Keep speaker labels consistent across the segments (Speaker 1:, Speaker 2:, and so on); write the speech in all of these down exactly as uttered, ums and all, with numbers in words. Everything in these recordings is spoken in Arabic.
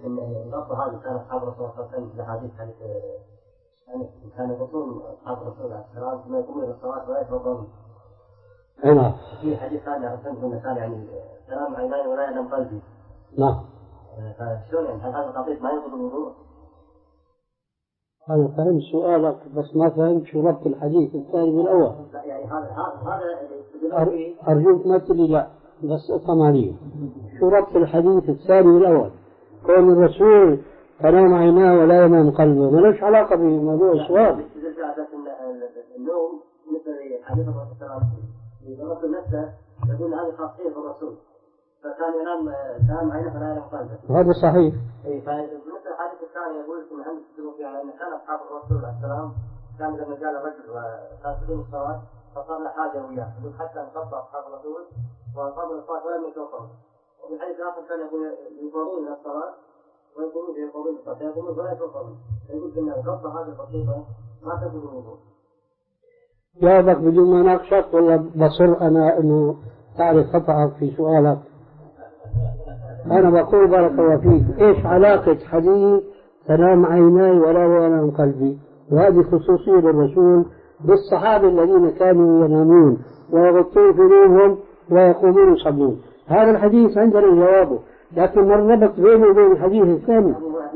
Speaker 1: ان الغطة هذه كان اصحاب الرسول صلى الله عليه وسلم في الحديث حديث كان يقصون اصحاب الرسول عليه السلام ثم يقومون الى الصلاه ولا يتوضؤون.
Speaker 2: نعم.
Speaker 1: في حديث ثاني عن الرسول كان يعني سلام عيناي ولا ينام قلبي.
Speaker 2: نعم.
Speaker 1: فشلون يعني هل هذا القضية ما ينقض الوضوء؟
Speaker 2: أنا فهمت سؤالك بس ما فهمت شو ربط الحديث الثاني بالأول.
Speaker 1: لا يعني هذا هذا
Speaker 2: أر... أرجوك ما تقولي لا بس افهم عليه. شو ربط الحديث الثاني بالأول؟ كون الرسول تنام عيناه ولا ينام قلبه ما لهش علاقة بموضوع السؤال.
Speaker 1: النوم مثل حديث الرسول صلى الله عليه وسلم الرسول نفسه يقول هذه خاصية بالرسول فكان ينام تنام عينه فلا ينام قلبه.
Speaker 2: هذا صحيح.
Speaker 1: اي فمثل الحديث الثاني يقول ان هم يكتبوا فيها ان كان اصحاب الرسول عليه السلام كان لما جاء الرجل وكان يقيم الصلاه فصار له حاجه وياه يقول حتى انقضى اصحاب الرسول وقاموا الصلاه ولم يتوضؤوا. وفي الحديث الاخر كان يقول يوصلون الى الصلاه ويقومون يقومون الصلاه يقومون ولا يتوضؤون. يقول ان القبضه هذه البسيطه ما تنقض الوضوء.
Speaker 2: جاوبك بدون ما اناقشك ولا بصر انا انه تعرف خطأك في سؤالك؟ أنا بقول بارك الله فيك إيش علاقة حديث تنام عيناي ولا ينام قلبي وهذه خصوصية للرسول بالصحابة الذين كانوا ينامون ويغطون في نومهم ويقومون يصلون. هذا الحديث عندنا جوابه لكن ما الربط بينه وبين الحديث الثاني؟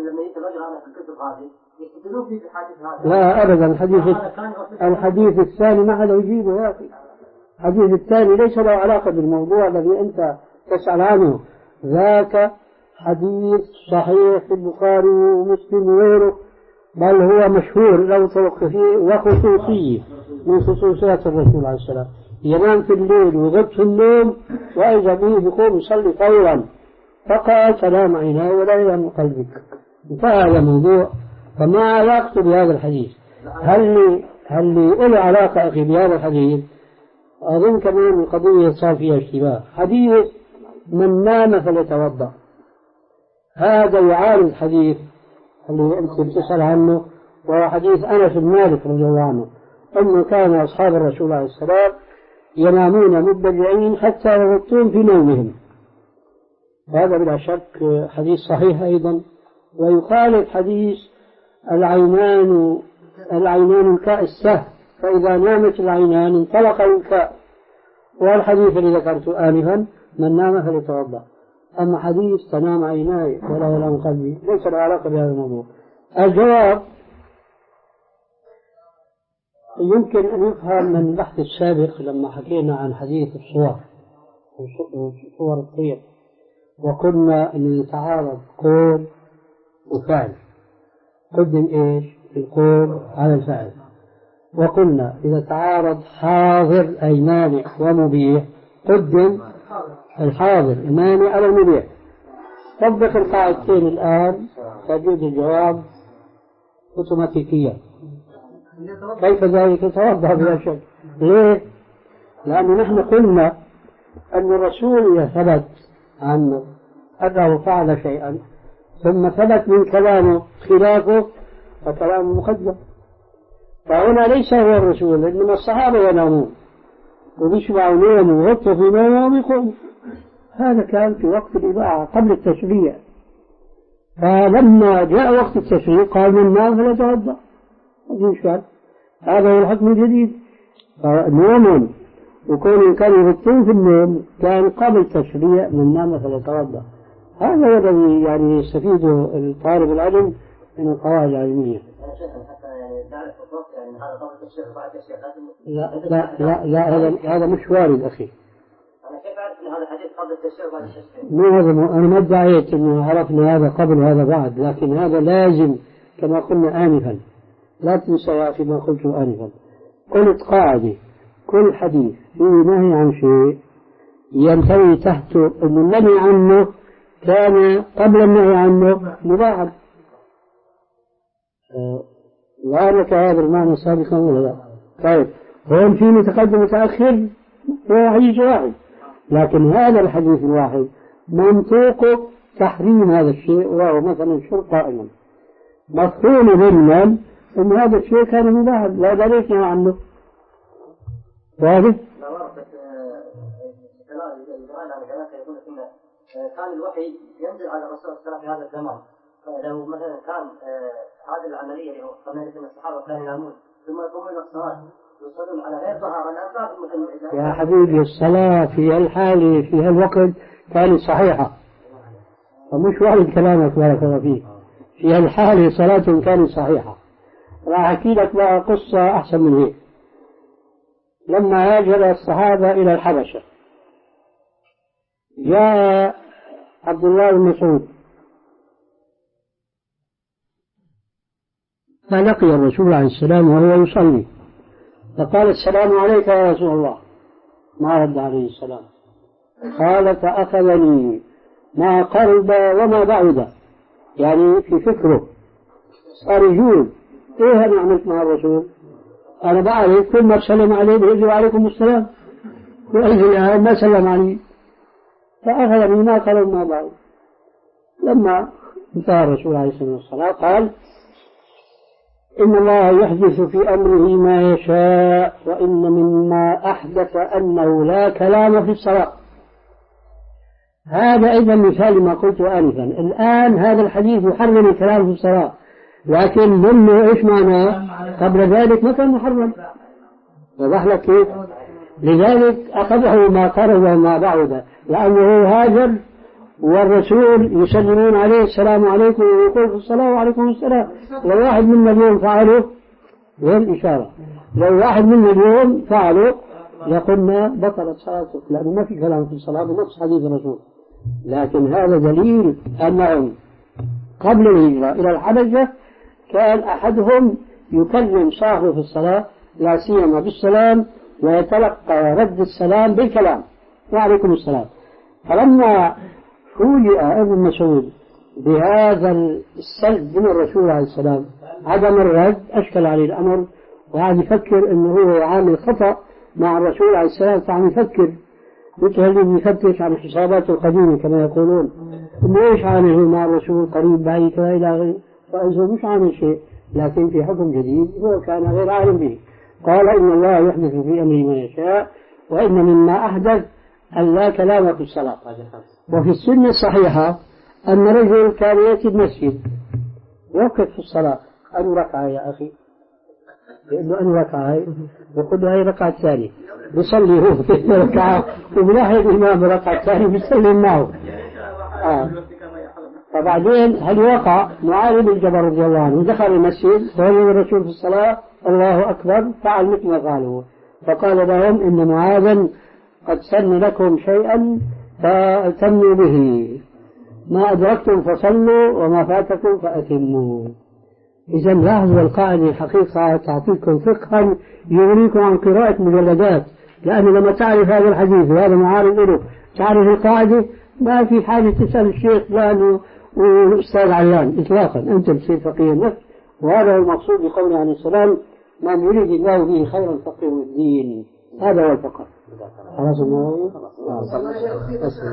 Speaker 2: لا أبدا. الحديث الحديث الثاني ما حدا يجيبه يا أخي. الحديث الثاني ليس له علاقة بالموضوع الذي أنت تسأل عنه. ذاك حديث صحيح في البخاري ومسلم وغيره بل هو مشهور له طرق كثير وخصوصية من خصوصيات الرسول عليه السلام. ينام في الليل ويغط في النوم وإذا به يقوم يصلي فورا فقال تنام عيناه ولا ينام قلبك. انتهى هذا الموضوع. فما علاقته بهذا الحديث؟ هل لي هل لي له علاقة أخي بهذا الحديث؟ أظن كمان القضية صار فيها اشتباه. حديث من نام فليتوضأ هذا يعارض حديث اللي أنت بتسأل عنه وهو حديث أنس بن مالك رضي الله عنه أنه كان أصحاب الرسول عليه السلام ينامون مضطجعين حتى يغطون في نومهم. هذا بلا شك حديث صحيح أيضا ويخالف حديث العينان العينان الكاء السهل فإذا نامت العينان انطلق الكاء. والحديث اللي ذكرته آنفا من نام فليتوضأ. أما حديث تنام عيناي ولا ينام قلبي ليس له علاقة بهذا الموضوع. الجواب يمكن أن يفهم من البحث السابق لما حكينا عن حديث الصور وصور الطير وقلنا أن يتعارض قول وفعل. قدم إيش القول على الفعل. وقلنا إذا تعارض حاضر أي مانع ومبيح قدم الحاضر المانع على المبيح. طبق القاعدتين الآن تجد الجواب أوتوماتيكيا. كيف ذلك؟ توضح بلا شك. ليه؟ لأن نحن قلنا أن الرسول ثبت عنه أنه فعل شيئا ثم ثبت من كلامه خلافه فكلامه مقدم. فهنا ليس هو الرسول إنما الصحابة ينامون وبيشبعوا نوم ويغطوا في نومهم ويقوموا. هذا كان في وقت الإباحة قبل التشريع. فلما جاء وقت التشريع قال من نام فليتوضأ. هذا هو الحكم الجديد. نوم وكون كانوا يغطون في النوم كان قبل التشريع من نام فليتوضأ. هذا هو الذي يعني يستفيده الطالب العلم من القواعد العلمية. لا لا لا لا هذا هذا مش وارد أخي.
Speaker 1: أنا كيف أعرف أن هذا الحديث قبل التشريع وبعد التشريع؟
Speaker 2: مو هذا أنا ما ادعيت إنه عرفنا هذا قبل وهذا بعد لكن هذا لازم كما قلنا آنفا. لا تنسى يا أخي ما قلته آنفا. قلت قاعدة كل حديث فيه نهي عن شيء ينتهي تحته أن النهي عنه كان قبل النهي عنه مباحا. وأنا هذا المعنى سابقا ولا لا؟ طيب هون في متقدم متأخر هو حديث واحد لكن هذا الحديث الواحد منطوق تحريم هذا الشيء وهو مثلا شرب قائما مفهوم منا أن هذا الشيء كان مباحا لا دليل عنه. واضح؟
Speaker 1: كان الوحي ينزل على الرسول صلى الله عليه وسلم في هذا الزمان لو مثلا كان هذه العملية اللي هو قلنا أن الصحابة كانوا ينامون ثم يقومون إلى الصلاة يصلون على غير طهارة الأنفاق.
Speaker 2: يا حبيبي الصلاة في الحالة في هالوقت كانت صحيحة ومش واحد كلامك بارك الله فيك. في هالحالة صلاة كانت صحيحة. راح أحكي لك بقى قصة أحسن من هيك. لما هاجر الصحابة إلى الحبشة جاء عبد الله بن مسعود فلقي الرسول عليه السلام وهو يصلي فقال السلام عليك يا رسول الله. ما رد عليه السلام. قال فأخذني ما قرب وما بعد يعني في فكره صار يجول ايه انا عملت مع الرسول انا بعرف كل ما سلم عليه بيقول عليكم السلام وأجل الآن ما سلم عليه فأخذني ما قرب وما بعد. لما انتهى الرسول عليه الصلاة والسلام قال إن الله يحدث في أمره ما يشاء وإن مما أحدث أنه لا كلام في الصلاة. هذا أيضا مثال ما قلت آنفا. الآن هذا الحديث يحرم الكلام في الصلاة لكن منه إيش معناه قبل ذلك ما كان محرم. وضح لك كيف؟ لذلك أخذه ما قرب وما بعد لأنه هاجر والرسول يسلمون عليه السلام عليكم ويقول في الصلاة وعليكم السلام. لو واحد منا اليوم فعله والإشارة لو واحد منا اليوم فعله لقلنا بطلت صلاتك لأنه ما في كلام في الصلاة بنص حديث الرسول. لكن هذا دليل أنهم قبل الهجرة إلى الحبشة كان أحدهم يكلم صاحبه في الصلاة لا سيما بالسلام ويتلقى رد السلام بالكلام وعليكم السلام. فلما فوجئ ابن مسعود بهذا السلب من الرسول عليه السلام عدم الرد أشكل عليه الأمر وقعد يفكر أنه هو عامل خطأ مع الرسول عليه السلام. فعم يفكر مثل اللي يفتش عن حساباته القديمة كما يقولون إنه إيش عامل مع الرسول قريب بعيد كذا إلى غيره فإذا مش عامل شيء لكن في حكم جديد هو كان غير عالم به. قال إن الله يحدث في أمره ما يشاء وإن مما أحدث أن لا كلام في الصلاة. وفي السنة الصحيحة أن رجل كان يأتي المسجد يوقف في الصلاة أن ركعة يا أخي يقول له أن ركعة يقول له هاي ركعة ثانية يصلي هو في ركعة وبناحية الإمام ركعة ثانية بيسلم معه. آه. فبعدين هل وقع معاذ بن جبل رضي الله عنه دخل المسجد فوجد الرسول في الصلاة الله أكبر فعل مثل ما قاله فقال لهم إن معاذا قد سن لكم شيئا فأتموا به ما أدركتم فصلوا وما فاتكم فأتموا. إذا لاحظوا القاعدة الحقيقة تعطيكم فقها يغنيكم عن قراءة مجلدات لأنه لما تعرف هذا الحديث وهذا معارض له تعرف القاعدة ما في حاجة تسأل الشيخ فلان والأستاذ علان إطلاقا أنت تصير فقيه نفس. وهذا هو المقصود بقوله عليه السلام من يريد الله به خيرا فقهه الدين. هذا هو الفقه. خلاص